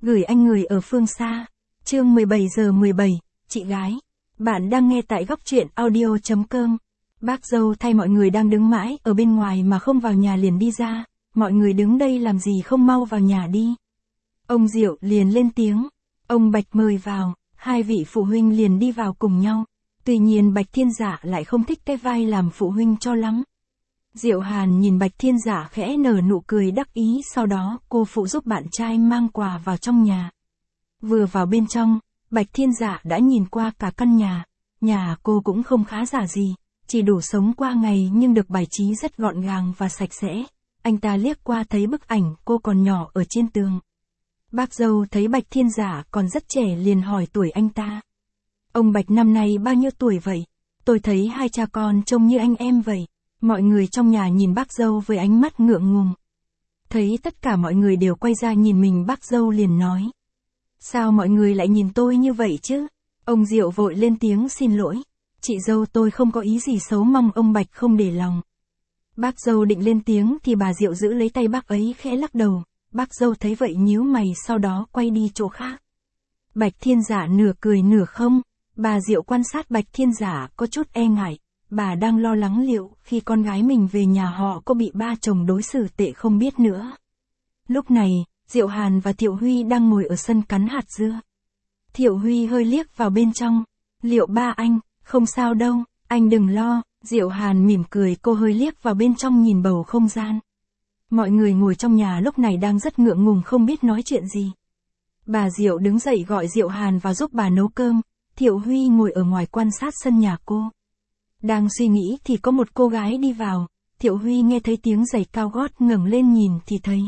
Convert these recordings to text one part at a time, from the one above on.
Gửi anh người ở phương xa. Chương 17 giờ 17, chị gái. Bạn đang nghe tại góc truyện audio.com. Bác dâu thay mọi người đang đứng mãi ở bên ngoài mà không vào nhà liền đi ra. Mọi người đứng đây làm gì không mau vào nhà đi. Ông Diệu liền lên tiếng. Ông Bạch mời vào, hai vị phụ huynh liền đi vào cùng nhau. Tuy nhiên Bạch Thiên Dạ lại không thích cái vai làm phụ huynh cho lắm. Diệu Hàn nhìn Bạch Thiên Dạ khẽ nở nụ cười đắc ý, sau đó cô phụ giúp bạn trai mang quà vào trong nhà. Vừa vào bên trong, Bạch Thiên Dạ đã nhìn qua cả căn nhà. Nhà cô cũng không khá giả gì, chỉ đủ sống qua ngày nhưng được bài trí rất gọn gàng và sạch sẽ. Anh ta liếc qua thấy bức ảnh cô còn nhỏ ở trên tường. Bác dâu thấy Bạch Thiên Dạ còn rất trẻ liền hỏi tuổi anh ta. Ông Bạch năm nay bao nhiêu tuổi vậy? Tôi thấy hai cha con trông như anh em vậy. Mọi người trong nhà nhìn bác dâu với ánh mắt ngượng ngùng. Thấy tất cả mọi người đều quay ra nhìn mình, bác dâu liền nói. Sao mọi người lại nhìn tôi như vậy chứ? Ông Diệu vội lên tiếng xin lỗi. Chị dâu tôi không có ý gì xấu, mong ông Bạch không để lòng. Bác dâu định lên tiếng thì bà Diệu giữ lấy tay bác ấy khẽ lắc đầu. Bác dâu thấy vậy nhíu mày, sau đó quay đi chỗ khác. Bạch Thiên Dạ nửa cười nửa không. Bà Diệu quan sát Bạch Thiên Dạ có chút e ngại. Bà đang lo lắng liệu khi con gái mình về nhà họ có bị ba chồng đối xử tệ không biết nữa. Lúc này, Diệu Hàn và Thiệu Huy đang ngồi ở sân cắn hạt dưa. Thiệu Huy hơi liếc vào bên trong. Liệu ba anh, không sao đâu, anh đừng lo. Diệu Hàn mỉm cười, cô hơi liếc vào bên trong nhìn bầu không gian. Mọi người ngồi trong nhà lúc này đang rất ngượng ngùng không biết nói chuyện gì. Bà Diệu đứng dậy gọi Diệu Hàn vào giúp bà nấu cơm. Thiệu Huy ngồi ở ngoài quan sát sân nhà cô. Đang suy nghĩ thì có một cô gái đi vào. Thiệu Huy nghe thấy tiếng giày cao gót, ngẩng lên nhìn thì thấy.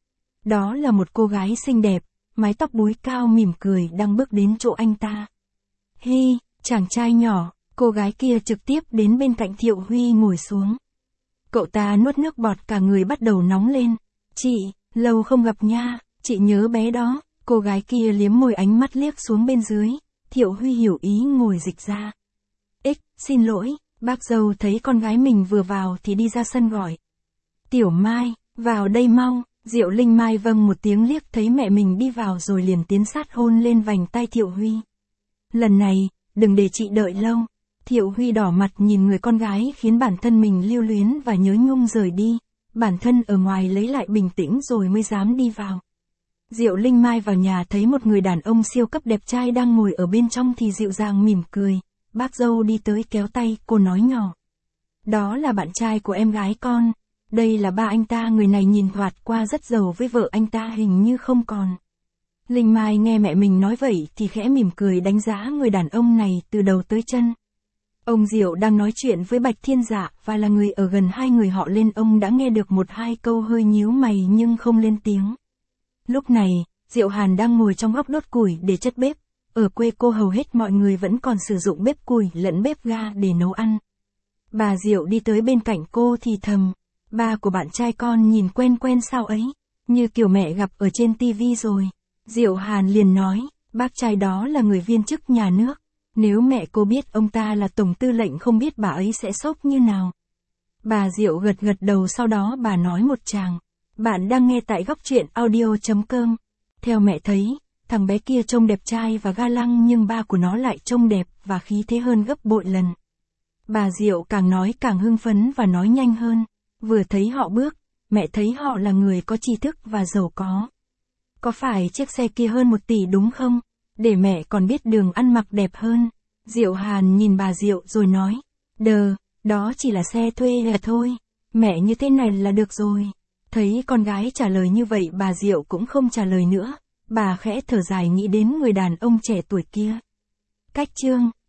Đó là một cô gái xinh đẹp, mái tóc búi cao mỉm cười đang bước đến chỗ anh ta. Hi, chàng trai nhỏ, cô gái kia trực tiếp đến bên cạnh Thiệu Huy ngồi xuống. Cậu ta nuốt nước bọt, cả người bắt đầu nóng lên. Chị, lâu không gặp nha, chị nhớ bé đó. Cô gái kia liếm môi, ánh mắt liếc xuống bên dưới. Thiệu Huy hiểu ý ngồi dịch ra. Xin lỗi. Bác dâu thấy con gái mình vừa vào thì đi ra sân gọi. Tiểu Mai, vào đây mau. Diệu Linh Mai vâng một tiếng, liếc thấy mẹ mình đi vào rồi liền tiến sát hôn lên vành tay Thiệu Huy. Lần này, đừng để chị đợi lâu. Thiệu Huy đỏ mặt nhìn người con gái khiến bản thân mình lưu luyến và nhớ nhung rời đi. Bản thân ở ngoài lấy lại bình tĩnh rồi mới dám đi vào. Diệu Linh Mai vào nhà thấy một người đàn ông siêu cấp đẹp trai đang ngồi ở bên trong thì dịu dàng mỉm cười. Bác dâu đi tới kéo tay cô nói nhỏ. Đó là bạn trai của em gái con. Đây là ba anh ta, người này nhìn thoạt qua rất giàu, với vợ anh ta hình như không còn. Linh Mai nghe mẹ mình nói vậy thì khẽ mỉm cười đánh giá người đàn ông này từ đầu tới chân. Ông Diệu đang nói chuyện với Bạch Thiên Dạ và là người ở gần hai người họ lên, ông đã nghe được một hai câu, hơi nhíu mày nhưng không lên tiếng. Lúc này, Diệu Hàn đang ngồi trong góc đốt củi để chất bếp. Ở quê cô hầu hết mọi người vẫn còn sử dụng bếp củi lẫn bếp ga để nấu ăn. Bà Diệu đi tới bên cạnh cô thì thầm. Ba của bạn trai con nhìn quen quen sao ấy, như kiểu mẹ gặp ở trên tivi rồi. Diệu Hàn liền nói, bác trai đó là người viên chức nhà nước. Nếu mẹ cô biết ông ta là tổng tư lệnh không biết bà ấy sẽ sốc như nào. Bà Diệu gật gật đầu, sau đó bà nói một tràng. Bạn đang nghe tại góc truyện audio.com. Theo mẹ thấy, thằng bé kia trông đẹp trai và ga lăng nhưng ba của nó lại trông đẹp và khí thế hơn gấp bội lần. Bà Diệu càng nói càng hưng phấn và nói nhanh hơn. Vừa thấy họ bước, mẹ thấy họ là người có tri thức và giàu có. Có phải chiếc xe kia hơn 1 tỷ đúng không? Để mẹ còn biết đường ăn mặc đẹp hơn. Diệu Hàn nhìn bà Diệu rồi nói. Đó chỉ là xe thuê là thôi. Mẹ như thế này là được rồi. Thấy con gái trả lời như vậy, bà Diệu cũng không trả lời nữa. Bà khẽ thở dài nghĩ đến người đàn ông trẻ tuổi kia. Cách chương